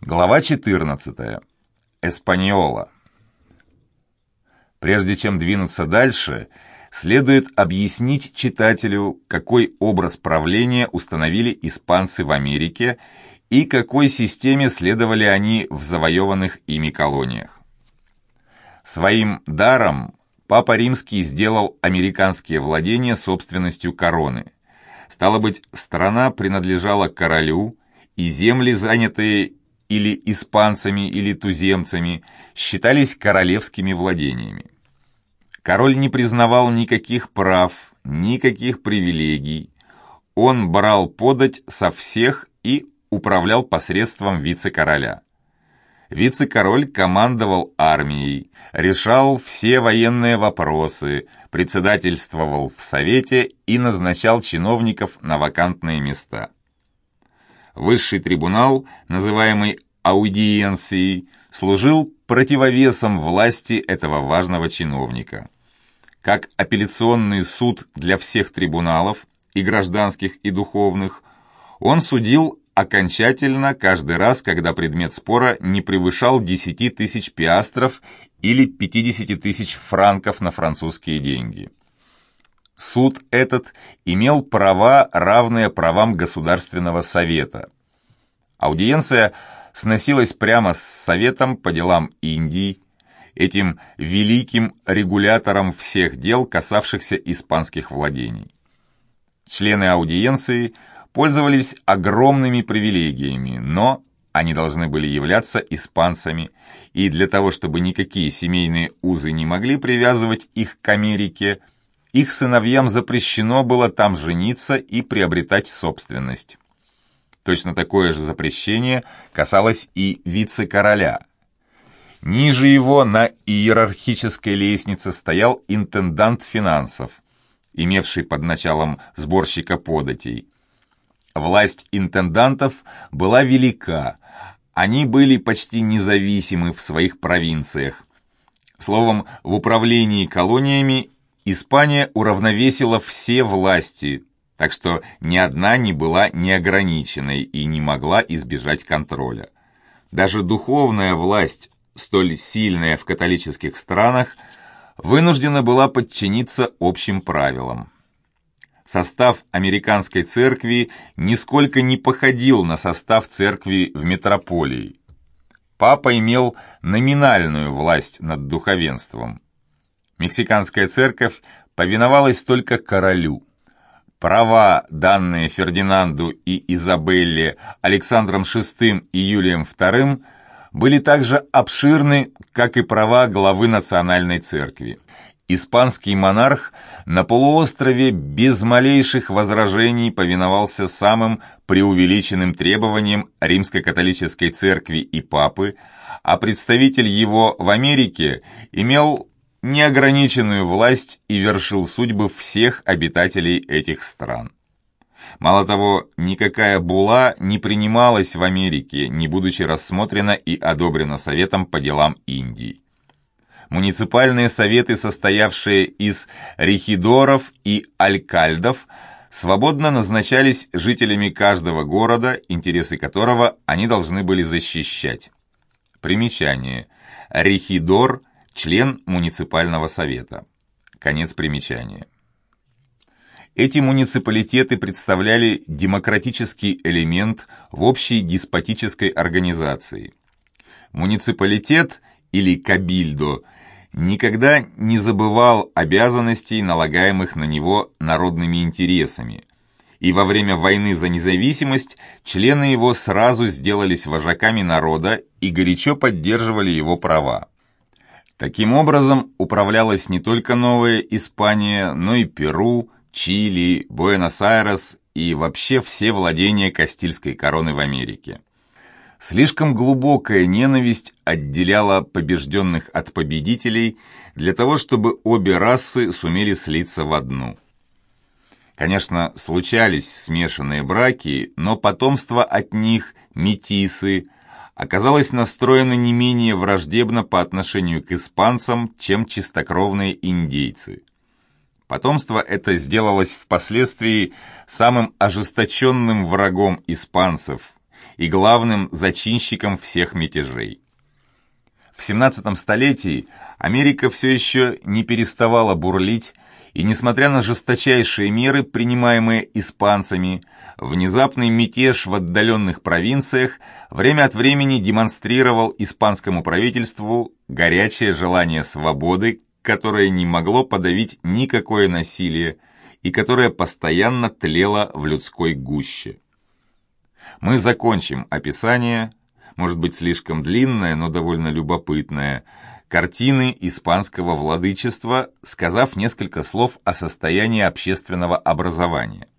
Глава 14. Эспаньола. Прежде чем двинуться дальше, следует объяснить читателю, какой образ правления установили испанцы в Америке и какой системе следовали они в завоеванных ими колониях. Своим даром Папа Римский сделал американские владения собственностью короны. Стало быть, страна принадлежала королю, и земли, занятые или испанцами, или туземцами, считались королевскими владениями. Король не признавал никаких прав, никаких привилегий. Он брал подать со всех и управлял посредством вице-короля. Вице-король командовал армией, решал все военные вопросы, председательствовал в совете и назначал чиновников на вакантные места. Высший трибунал, называемый аудиенцией, служил противовесом власти этого важного чиновника. Как апелляционный суд для всех трибуналов, и гражданских, и духовных, он судил окончательно каждый раз, когда предмет спора не превышал 10 тысяч пиастров или 50 тысяч франков на французские деньги. Суд этот имел права, равные правам Государственного совета. Аудиенция сносилась прямо с Советом по делам Индии, этим великим регулятором всех дел, касавшихся испанских владений. Члены аудиенции пользовались огромными привилегиями, но они должны были являться испанцами, и для того, чтобы никакие семейные узы не могли привязывать их к Америке, их сыновьям запрещено было там жениться и приобретать собственность. Точно такое же запрещение касалось и вице-короля. Ниже его на иерархической лестнице стоял интендант финансов, имевший под началом сборщика податей. Власть интендантов была велика, они были почти независимы в своих провинциях. Словом, в управлении колониями Испания уравновесила все власти, так что ни одна не была неограниченной и не могла избежать контроля. Даже духовная власть, столь сильная в католических странах, вынуждена была подчиниться общим правилам. Состав американской церкви нисколько не походил на состав церкви в метрополии. Папа имел номинальную власть над духовенством. Мексиканская церковь повиновалась только королю. Права, данные Фердинанду и Изабелле Александром VI и Юлием II, были также обширны, как и права главы национальной церкви. Испанский монарх на полуострове без малейших возражений повиновался самым преувеличенным требованиям римско-католической церкви и папы, а представитель его в Америке имел неограниченную власть и вершил судьбы всех обитателей этих стран. Мало того, никакая булла не принималась в Америке, не будучи рассмотрена и одобрена Советом по делам Индии. Муниципальные советы, состоявшие из рехидоров и алькальдов, свободно назначались жителями каждого города, интересы которого они должны были защищать. Примечание. Рехидор – член муниципального совета. Конец примечания. Эти муниципалитеты представляли демократический элемент в общей деспотической организации. Муниципалитет или кабильдо никогда не забывал обязанностей, налагаемых на него народными интересами, и во время войны за независимость члены его сразу сделались вожаками народа и горячо поддерживали его права. Таким образом, управлялась не только Новая Испания, но и Перу, Чили, Буэнос-Айрес и вообще все владения Кастильской короны в Америке. Слишком глубокая ненависть отделяла побежденных от победителей для того, чтобы обе расы сумели слиться в одну. Конечно, случались смешанные браки, но потомство от них, метисы, оказалось настроено не менее враждебно по отношению к испанцам, чем чистокровные индейцы. Потомство это сделалось впоследствии самым ожесточенным врагом испанцев, и главным зачинщиком всех мятежей. В 17 столетии Америка все еще не переставала бурлить, и, несмотря на жесточайшие меры, принимаемые испанцами, внезапный мятеж в отдаленных провинциях время от времени демонстрировал испанскому правительству горячее желание свободы, которое не могло подавить никакое насилие и которое постоянно тлело в людской гуще. Мы закончим описание, может быть слишком длинное, но довольно любопытное, картины испанского владычества, сказав несколько слов о состоянии общественного образования.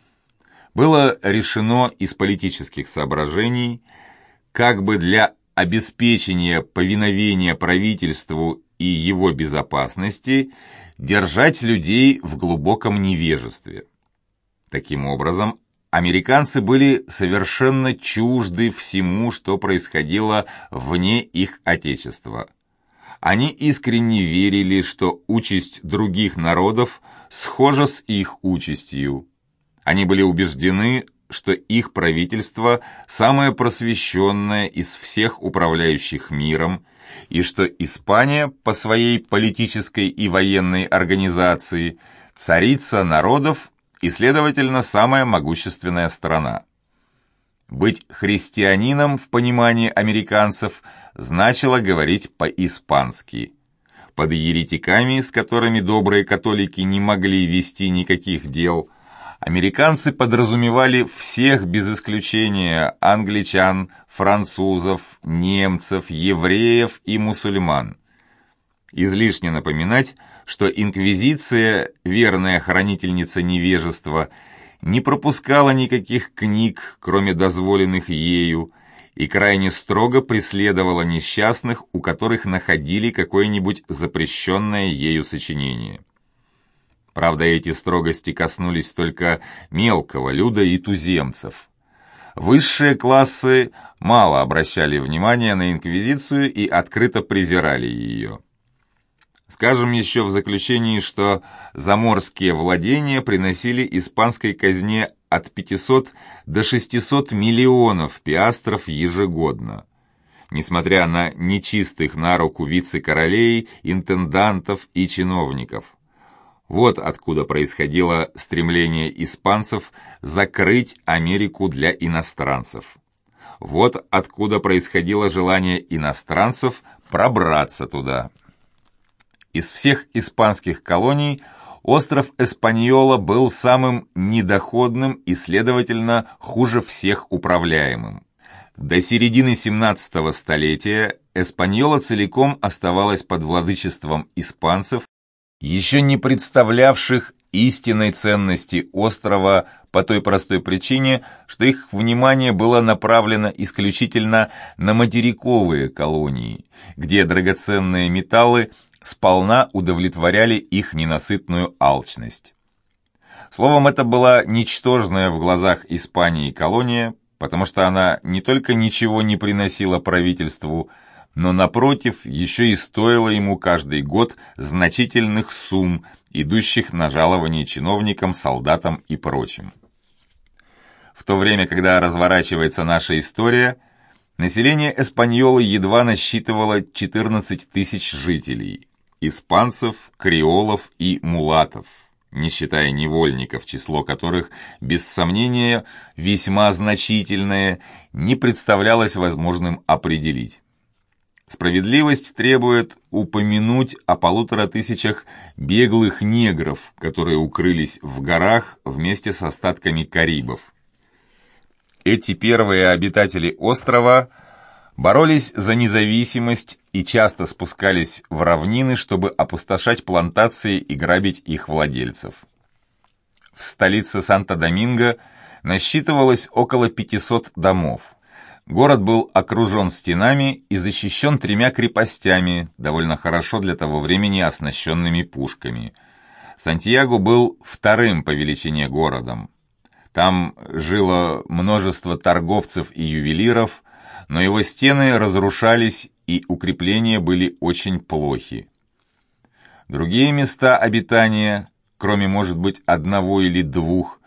Было решено из политических соображений, как бы для обеспечения повиновения правительству и его безопасности, держать людей в глубоком невежестве. Таким образом, американцы были совершенно чужды всему, что происходило вне их отечества. Они искренне верили, что участь других народов схожа с их участью. Они были убеждены, что их правительство самое просвещенное из всех управляющих миром, и что Испания по своей политической и военной организации царица народов и, следовательно, самая могущественная страна. Быть христианином в понимании американцев значило говорить по-испански. Под еретиками, с которыми добрые католики не могли вести никаких дел, американцы подразумевали всех без исключения англичан, французов, немцев, евреев и мусульман. Излишне напоминать, что инквизиция, верная хранительница невежества, не пропускала никаких книг, кроме дозволенных ею, и крайне строго преследовала несчастных, у которых находили какое-нибудь запрещенное ею сочинение. Правда, эти строгости коснулись только мелкого люда и туземцев. Высшие классы мало обращали внимания на инквизицию и открыто презирали ее. Скажем еще в заключении, что заморские владения приносили испанской казне от 500 до 600 миллионов пиастров ежегодно. Несмотря на нечистых на руку вице-королей, интендантов и чиновников. Вот откуда происходило стремление испанцев закрыть Америку для иностранцев. Вот откуда происходило желание иностранцев пробраться туда. Из всех испанских колоний остров Эспаньола был самым недоходным и, следовательно, хуже всех управляемым. До середины 17 столетия Эспаньола целиком оставалась под владычеством испанцев, еще не представлявших истинной ценности острова по той простой причине, что их внимание было направлено исключительно на материковые колонии, где драгоценные металлы сполна удовлетворяли их ненасытную алчность. Словом, это была ничтожная в глазах Испании колония, потому что она не только ничего не приносила правительству, но, напротив, еще и стоила ему каждый год значительных сумм, идущих на жалование чиновникам, солдатам и прочим. В то время, когда разворачивается наша история, население Эспаньолы едва насчитывало 14 тысяч жителей, испанцев, креолов и мулатов, не считая невольников, число которых, без сомнения, весьма значительное, не представлялось возможным определить. Справедливость требует упомянуть о 1500 беглых негров, которые укрылись в горах вместе с остатками карибов. Эти первые обитатели острова боролись за независимость и часто спускались в равнины, чтобы опустошать плантации и грабить их владельцев. В столице Санто-Доминго насчитывалось около 500 домов. Город был окружен стенами и защищен 3 крепостями, довольно хорошо для того времени оснащенными пушками. Сантьяго был вторым по величине городом. Там жило множество торговцев и ювелиров, но его стены разрушались и укрепления были очень плохи. Другие места обитания, кроме, может быть, 1 или 2,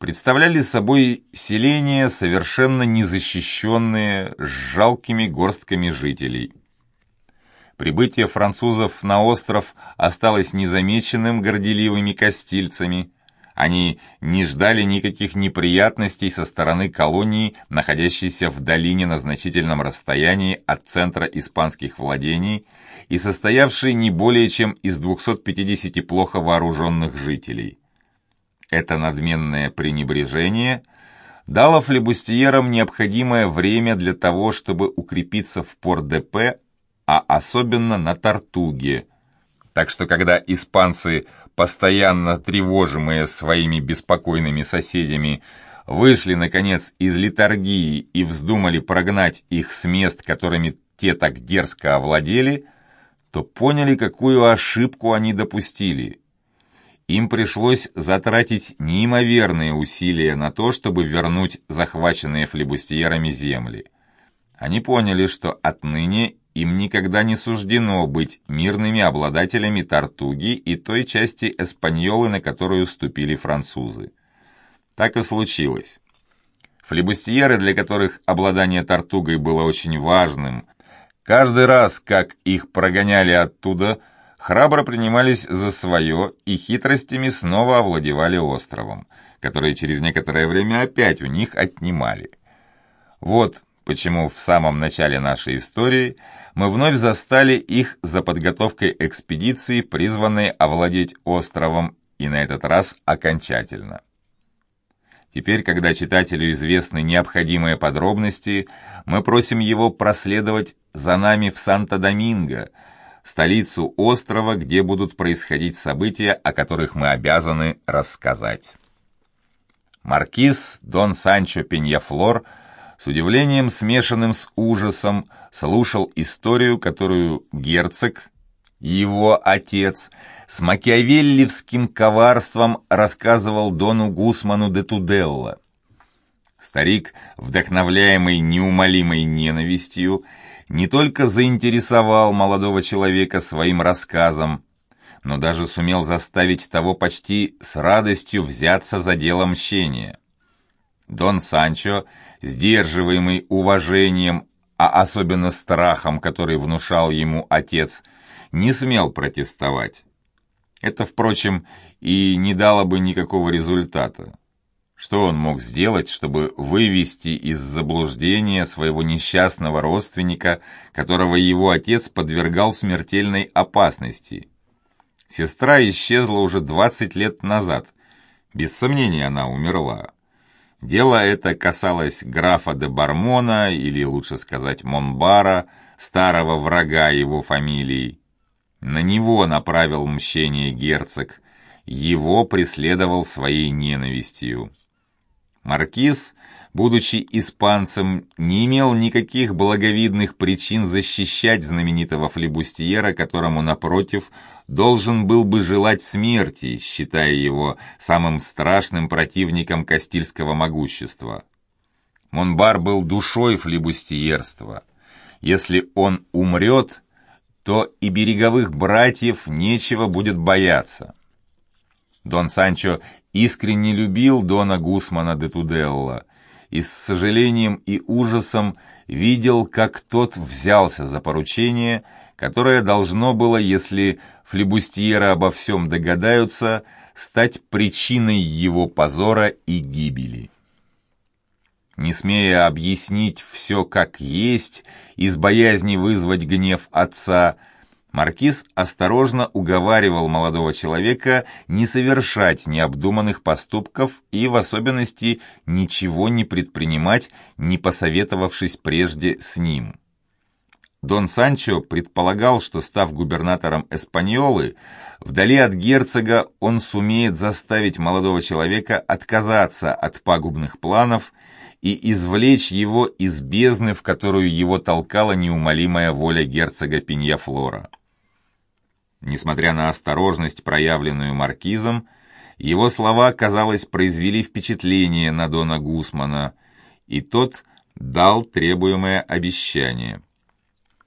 представляли собой селения, совершенно незащищенные, с жалкими горстками жителей. Прибытие французов на остров осталось незамеченным горделивыми кастильцами. Они не ждали никаких неприятностей со стороны колонии, находящейся в долине на значительном расстоянии от центра испанских владений и состоявшей не более чем из 250 плохо вооруженных жителей. Это надменное пренебрежение дало флебустьерам необходимое время для того, чтобы укрепиться в Пор-де-Пе, а особенно на Тартуге. Так что когда испанцы, постоянно тревожимые своими беспокойными соседями, вышли, наконец, из летаргии и вздумали прогнать их с мест, которыми те так дерзко овладели, то поняли, какую ошибку они допустили. Им пришлось затратить неимоверные усилия на то, чтобы вернуть захваченные флебустьерами земли. Они поняли, что отныне им никогда не суждено быть мирными обладателями Тартуги и той части Эспаньолы, на которую ступили французы. Так и случилось. Флебустьеры, для которых обладание Тартугой было очень важным, каждый раз, как их прогоняли оттуда, храбро принимались за свое и хитростями снова овладевали островом, который через некоторое время опять у них отнимали. Вот почему в самом начале нашей истории мы вновь застали их за подготовкой экспедиции, призванной овладеть островом, и на этот раз окончательно. Теперь, когда читателю известны необходимые подробности, мы просим его проследовать за нами в Санто-Доминго, столицу острова, где будут происходить события, о которых мы обязаны рассказать. Маркиз Дон Санчо Пеньяфлор с удивлением, смешанным с ужасом, слушал историю, которую герцог, его отец, с макиавеллевским коварством рассказывал дону Гусману де Туделло. Старик, вдохновляемый неумолимой ненавистью, не только заинтересовал молодого человека своим рассказом, но даже сумел заставить того почти с радостью взяться за дело мщения. Дон Санчо, сдерживаемый уважением, а особенно страхом, который внушал ему отец, не смел протестовать. Это, впрочем, и не дало бы никакого результата. Что он мог сделать, чтобы вывести из заблуждения своего несчастного родственника, которого его отец подвергал смертельной опасности? Сестра исчезла уже 20 лет назад. Без сомнения, она умерла. Дело это касалось графа де Бармона, или лучше сказать Монбара, старого врага его фамилии. На него направил мщение герцог, его преследовал своей ненавистью. Маркиз, будучи испанцем, не имел никаких благовидных причин защищать знаменитого флебустьера, которому, напротив, должен был бы желать смерти, считая его самым страшным противником кастильского могущества. Монбар был душой флебустьерства. Если он умрет, то и береговых братьев нечего будет бояться. Дон Санчо искренне любил дона Гусмана де Туделло и с сожалением и ужасом видел, как тот взялся за поручение, которое должно было, если флебустьеры обо всем догадаются, стать причиной его позора и гибели. Не смея объяснить все как есть, из боязни вызвать гнев отца, маркиз осторожно уговаривал молодого человека не совершать необдуманных поступков и, в особенности, ничего не предпринимать, не посоветовавшись прежде с ним. Дон Санчо предполагал, что, став губернатором Эспаньолы, вдали от герцога он сумеет заставить молодого человека отказаться от пагубных планов и извлечь его из бездны, в которую его толкала неумолимая воля герцога Пеньяфлора. Несмотря на осторожность, проявленную маркизом, его слова, казалось, произвели впечатление на дона Гусмана, и тот дал требуемое обещание.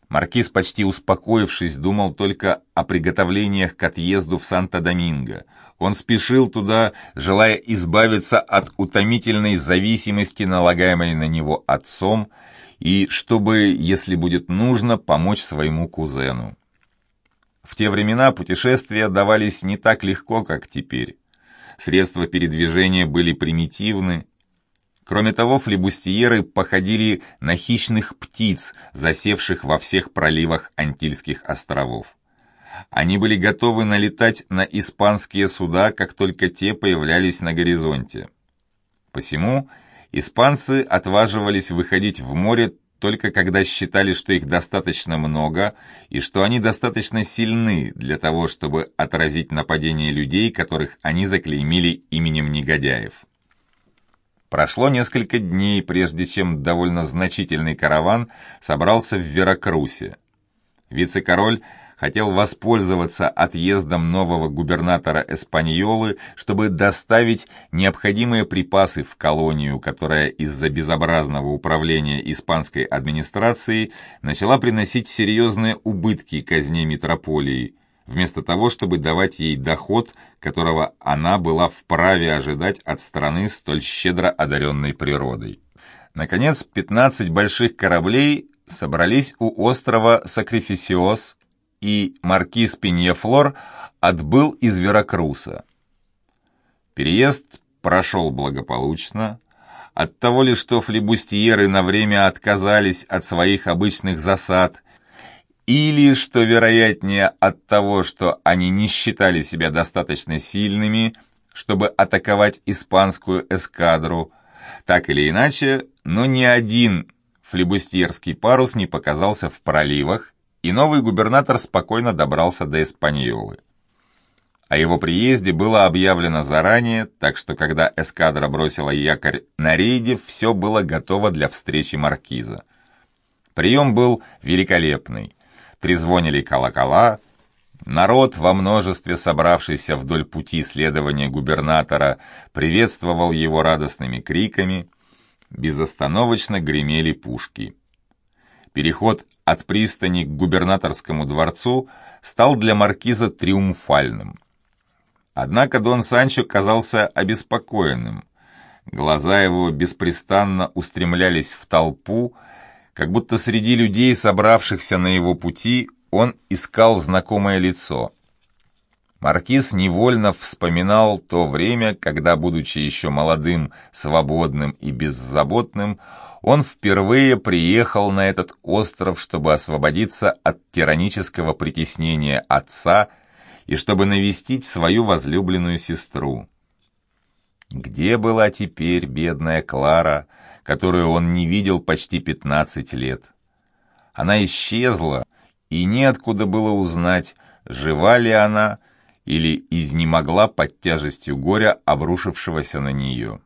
Маркиз, почти успокоившись, думал только о приготовлениях к отъезду в Санто-Доминго. Он спешил туда, желая избавиться от утомительной зависимости, налагаемой на него отцом, и чтобы, если будет нужно, помочь своему кузену. В те времена путешествия давались не так легко, как теперь. Средства передвижения были примитивны. Кроме того, флибустьеры походили на хищных птиц, засевших во всех проливах Антильских островов. Они были готовы налетать на испанские суда, как только те появлялись на горизонте. Посему испанцы отваживались выходить в море только когда считали, что их достаточно много и что они достаточно сильны для того, чтобы отразить нападение людей, которых они заклеймили именем негодяев. Прошло несколько дней, прежде чем довольно значительный караван собрался в Веракрусе. Вице-король хотел воспользоваться отъездом нового губернатора Эспаньолы, чтобы доставить необходимые припасы в колонию, которая из-за безобразного управления испанской администрацией начала приносить серьезные убытки казне метрополии, вместо того, чтобы давать ей доход, которого она была вправе ожидать от страны, столь щедро одаренной природой. Наконец, 15 больших кораблей собрались у острова Сакрифисиос, и маркиз Пиньяфлор отбыл из Веракруса. Переезд прошел благополучно. От того ли, что флибустьеры на время отказались от своих обычных засад, или, что вероятнее, от того, что они не считали себя достаточно сильными, чтобы атаковать испанскую эскадру, так или иначе, но ни один флибустьерский парус не показался в проливах, и новый губернатор спокойно добрался до Эспаньолы. О его приезде было объявлено заранее, так что когда эскадра бросила якорь на рейде, все было готово для встречи маркиза. Прием был великолепный. Трезвонили колокола, народ, во множестве собравшийся вдоль пути следования губернатора, приветствовал его радостными криками, безостановочно гремели пушки. Переход от пристани к губернаторскому дворцу стал для маркиза триумфальным. Однако Дон Санчо казался обеспокоенным. Глаза его беспрестанно устремлялись в толпу, как будто среди людей, собравшихся на его пути, он искал знакомое лицо. Маркиз невольно вспоминал то время, когда, будучи еще молодым, свободным и беззаботным, он впервые приехал на этот остров, чтобы освободиться от тиранического притеснения отца и чтобы навестить свою возлюбленную сестру. Где была теперь бедная Клара, которую он не видел почти 15 лет? Она исчезла, и неоткуда было узнать, жива ли она или изнемогла под тяжестью горя, обрушившегося на нее.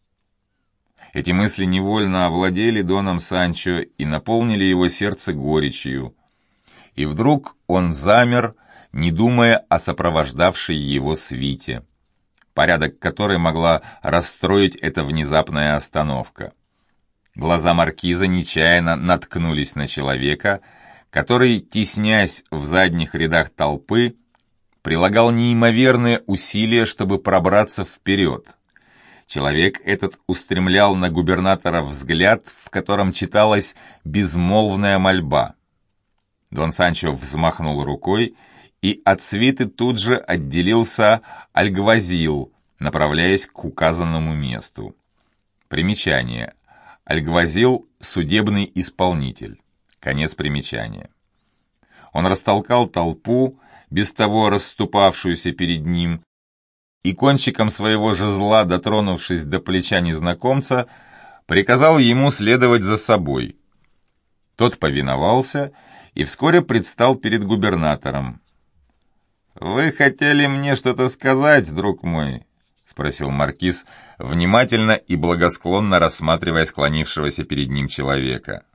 Эти мысли невольно овладели Доном Санчо и наполнили его сердце горечью. И вдруг он замер, не думая о сопровождавшей его свите, порядок которой могла расстроить эта внезапная остановка. Глаза маркиза нечаянно наткнулись на человека, который, теснясь в задних рядах толпы, прилагал неимоверные усилия, чтобы пробраться вперед. Человек этот устремлял на губернатора взгляд, в котором читалась безмолвная мольба. Дон Санчо взмахнул рукой, и от свиты тут же отделился альгвазил, направляясь к указанному месту. Примечание. Альгвазил – судебный исполнитель. Конец примечания. Он растолкал толпу, без того расступавшуюся перед ним, и кончиком своего жезла, дотронувшись до плеча незнакомца, приказал ему следовать за собой. Тот повиновался и вскоре предстал перед губернатором. «Вы хотели мне что-то сказать, друг мой?» — спросил маркиз, внимательно и благосклонно рассматривая склонившегося перед ним человека.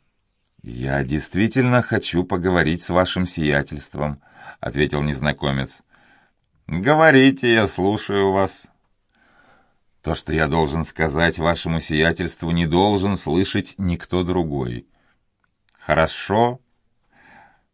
«Я действительно хочу поговорить с вашим сиятельством», — ответил незнакомец. «Говорите, я слушаю вас». «То, что я должен сказать вашему сиятельству, не должен слышать никто другой». «Хорошо.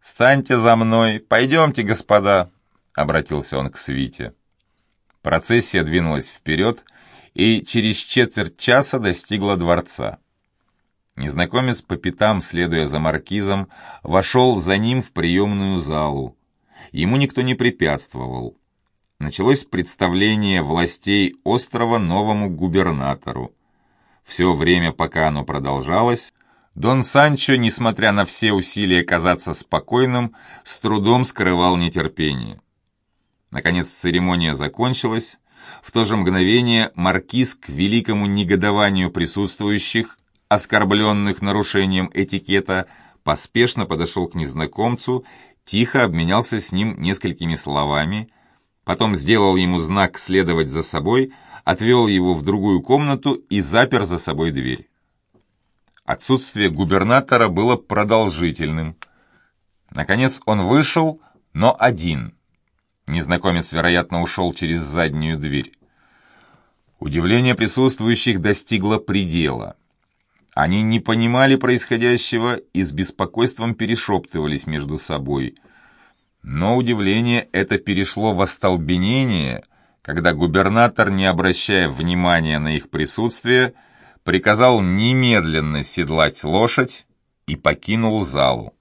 «Станьте за мной, пойдемте, господа», — обратился он к свите. Процессия двинулась вперед и через четверть часа достигла дворца. Незнакомец по пятам, следуя за маркизом, вошел за ним в приемную залу. Ему никто не препятствовал. Началось представление властей острова новому губернатору. Все время, пока оно продолжалось, Дон Санчо, несмотря на все усилия казаться спокойным, с трудом скрывал нетерпение. Наконец церемония закончилась. В то же мгновение маркиз, к великому негодованию присутствующих, оскорбленных нарушением этикета, поспешно подошел к незнакомцу, тихо обменялся с ним несколькими словами, потом сделал ему знак следовать за собой, отвел его в другую комнату и запер за собой дверь. Отсутствие губернатора было продолжительным. Наконец он вышел, но один. Незнакомец, вероятно, ушел через заднюю дверь. Удивление присутствующих достигло предела. Они не понимали происходящего и с беспокойством перешептывались между собой. Но удивление это перешло в остолбенение, когда губернатор, не обращая внимания на их присутствие, приказал немедленно седлать лошадь и покинул залу.